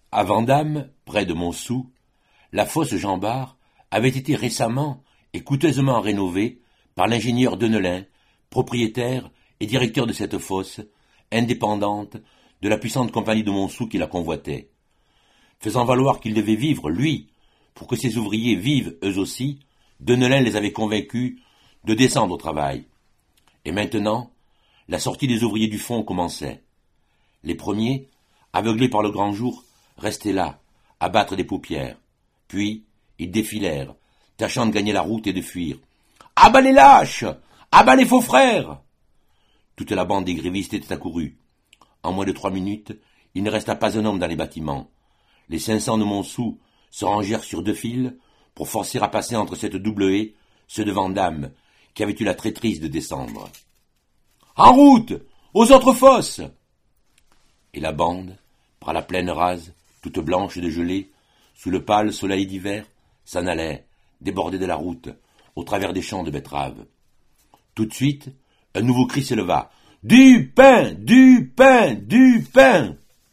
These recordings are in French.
À Vandame, près de Montsou, la fosse Jean Bart avait été récemment et coûteusement rénovée par l'ingénieur Denelin, propriétaire et directeur de cette fosse, indépendante de la puissante compagnie de Montsou qui la convoitait. Faisant valoir qu'il devait vivre, lui, pour que ses ouvriers vivent eux aussi, Denelin les avait convaincus de descendre au travail. Et maintenant, la sortie des ouvriers du fond commençait. Les premiers, aveuglés par le grand jour, restaient là, à battre des paupières. Puis, ils défilèrent, tâchant de gagner la route et de fuir. « À bas les lâches! À bas les faux frères !» Toute la bande des grévistes était accourue. En moins de 3 minutes, il ne resta pas un homme dans les bâtiments. Les 500 de Montsou se rangèrent sur 2 files pour forcer à passer entre cette double haie ceux de Vandame, qui avaient eu la traîtrise de descendre. « En route! Aux autres fosses !» Et la bande, par la plaine rase, toute blanche de gelée, sous le pâle soleil d'hiver, s'en allait, débordée de la route, au travers des champs de betteraves. Tout de suite, un nouveau cri s'éleva. « Du pain! Du pain! Du pain !»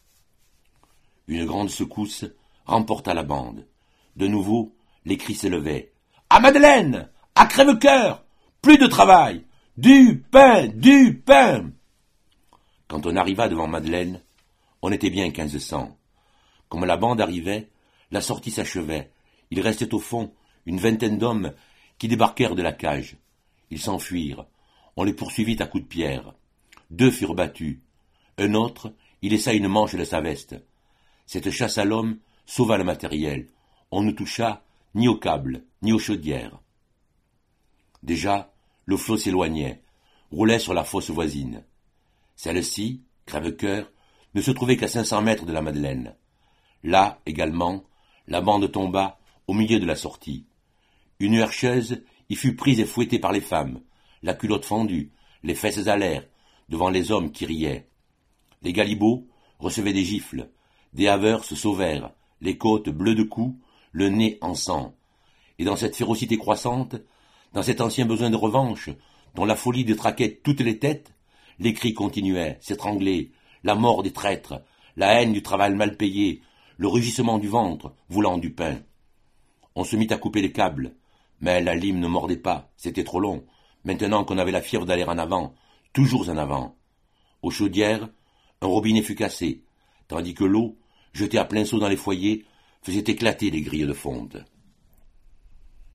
Une grande secousse remporta la bande. De nouveau, les cris s'élevaient. « À Madeleine! À Crève-Cœur! Plus de travail! Du pain! Du pain !» Quand on arriva devant Madeleine, on était bien 1500. Comme la bande arrivait, la sortie s'achevait. Il restait au fond une vingtaine d'hommes qui débarquèrent de la cage. Ils s'enfuirent. On les poursuivit à coups de pierre. 2 furent battus. Un autre, il laissa une manche de sa veste. Cette chasse à l'homme sauva le matériel. On ne toucha ni aux câbles, ni aux chaudières. Déjà, le flot s'éloignait, roulait sur la fosse voisine. Celle-ci, Crève-Cœur, ne se trouvait qu'à 500 mètres de la Madeleine. Là, également, la bande tomba au milieu de la sortie. Une herscheuse y fut prise et fouettée par les femmes, la culotte fendue, les fesses à l'air, devant les hommes qui riaient. Les galibots recevaient des gifles, des haveurs se sauvèrent, les côtes bleues de coups, le nez en sang. Et dans cette férocité croissante, dans cet ancien besoin de revanche, dont la folie détraquait toutes les têtes, les cris continuaient, s'étrangler, la mort des traîtres, la haine du travail mal payé, le rugissement du ventre, voulant du pain. On se mit à couper les câbles, mais la lime ne mordait pas, c'était trop long, maintenant qu'on avait la fièvre d'aller en avant, toujours en avant. Aux chaudières, un robinet fut cassé, tandis que l'eau, jetée à plein seau dans les foyers, faisait éclater les grilles de fonte.